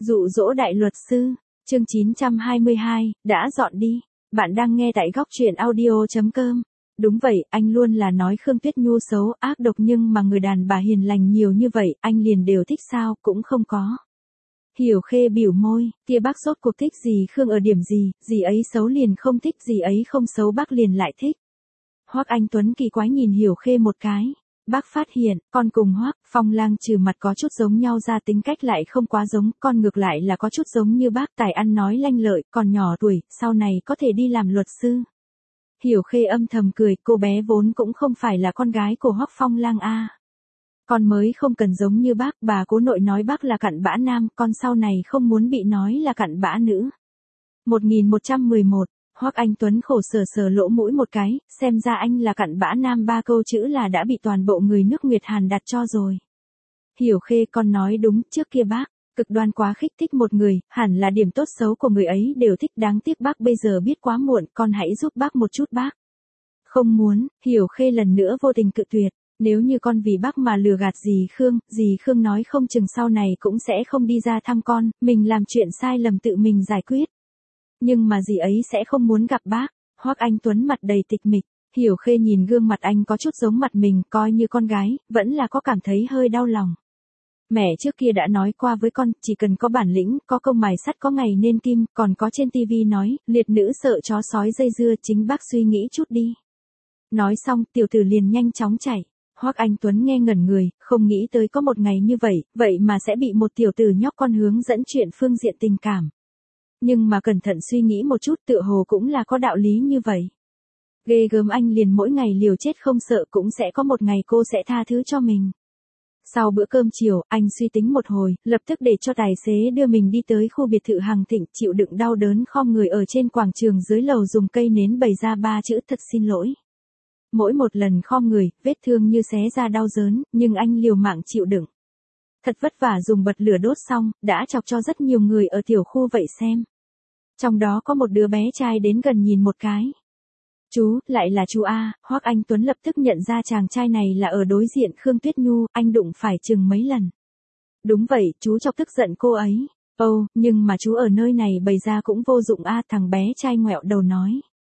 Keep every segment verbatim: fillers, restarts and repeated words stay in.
Dụ dỗ đại luật sư, chương chín trăm hai mươi hai, đã dọn đi. Bạn đang nghe tại góc truyện audio chấm com. Đúng vậy, anh luôn là nói Khương Tuyết Nhu xấu, ác độc nhưng mà người đàn bà hiền lành nhiều như vậy, anh liền đều thích sao, cũng không có. Hiểu Khê biểu môi, kia bác sốt cuộc thích gì Khương ở điểm gì, gì ấy xấu liền không thích, gì ấy không xấu bác liền lại thích. Hoắc Anh Tuấn kỳ quái nhìn Hiểu Khê một cái. Bác phát hiện, con cùng Hoắc Phong Lang trừ mặt có chút giống nhau ra tính cách lại không quá giống, con ngược lại là có chút giống như bác, tài ăn nói lanh lợi, còn nhỏ tuổi, sau này có thể đi làm luật sư. Hiểu Khê âm thầm cười, cô bé vốn cũng không phải là con gái của Hoắc Phong Lang a. À. Con mới không cần giống như bác, bà cố nội nói bác là cặn bã nam, con sau này không muốn bị nói là cặn bã nữ. một nghìn một trăm mười một Hoắc Anh Tuấn khổ sở sờ lỗ mũi một cái, xem ra anh là cặn bã nam ba câu chữ là đã bị toàn bộ người nước Nguyệt Hàn đặt cho rồi. Hiểu Khê con nói đúng, trước kia bác, cực đoan quá khích thích một người, hẳn là điểm tốt xấu của người ấy đều thích, đáng tiếc bác bây giờ biết quá muộn, con hãy giúp bác một chút bác. Không muốn, Hiểu Khê lần nữa vô tình cự tuyệt, nếu như con vì bác mà lừa gạt dì Khương, dì Khương nói không chừng sau này cũng sẽ không đi ra thăm con, mình làm chuyện sai lầm tự mình giải quyết. Nhưng mà dì ấy sẽ không muốn gặp bác. Hoắc Anh Tuấn mặt đầy tịch mịch, Hiểu Khê nhìn gương mặt anh có chút giống mặt mình, coi như con gái, vẫn là có cảm thấy hơi đau lòng. Mẹ trước kia đã nói qua với con, chỉ cần có bản lĩnh, có công mài sắt có ngày nên kim, còn có trên tivi nói, liệt nữ sợ chó sói dây dưa, chính bác suy nghĩ chút đi. Nói xong, tiểu tử liền nhanh chóng chạy. Hoắc Anh Tuấn nghe ngẩn người, không nghĩ tới có một ngày như vậy, vậy mà sẽ bị một tiểu tử nhóc con hướng dẫn chuyện phương diện tình cảm. Nhưng mà cẩn thận suy nghĩ một chút tựa hồ cũng là có đạo lý như vậy. Ghê gớm, anh liền mỗi ngày liều chết không sợ cũng sẽ có một ngày cô sẽ tha thứ cho mình. Sau bữa cơm chiều, anh suy tính một hồi, lập tức để cho tài xế đưa mình đi tới khu biệt thự Hằng Thịnh, chịu đựng đau đớn khom người ở trên quảng trường dưới lầu dùng cây nến bày ra ba chữ thật xin lỗi. Mỗi một lần khom người, vết thương như xé ra đau đớn, nhưng anh liều mạng chịu đựng. Thật vất vả dùng bật lửa đốt xong, đã chọc cho rất nhiều người ở tiểu khu vậy xem. Trong đó có một đứa bé trai đến gần nhìn một cái. Chú, lại là chú A, Hoắc Anh Tuấn lập tức nhận ra chàng trai này là ở đối diện Khương Tuyết Nhu, anh đụng phải chừng mấy lần. Đúng vậy, chú chọc tức giận cô ấy. Ồ, oh, nhưng mà chú ở nơi này bày ra cũng vô dụng A, thằng bé trai ngoẹo đầu nói.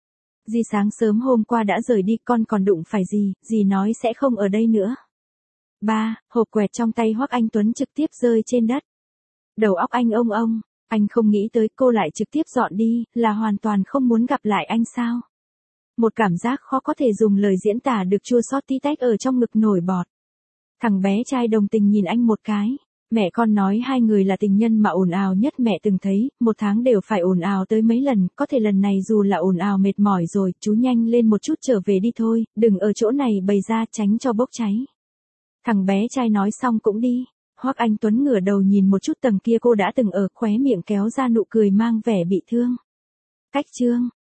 Dì sáng sớm hôm qua đã rời đi, con còn đụng phải gì, dì nói sẽ không ở đây nữa. Ba, hộp quẹt trong tay Hoắc Anh Tuấn trực tiếp rơi trên đất. Đầu óc anh ông ông, anh không nghĩ tới cô lại trực tiếp dọn đi, là hoàn toàn không muốn gặp lại anh sao? Một cảm giác khó có thể dùng lời diễn tả được, chua xót tí tách ở trong ngực nổi bọt. Thằng bé trai đồng tình nhìn anh một cái. Mẹ con nói hai người là tình nhân mà ồn ào nhất mẹ từng thấy, một tháng đều phải ồn ào tới mấy lần, có thể lần này dù là ồn ào mệt mỏi rồi, chú nhanh lên một chút trở về đi thôi, đừng ở chỗ này bày ra tránh cho bốc cháy. Thằng bé trai nói xong cũng đi. Hoắc Anh Tuấn ngửa đầu nhìn một chút tầng kia cô đã từng ở, khóe miệng kéo ra nụ cười mang vẻ bị thương. Cách chương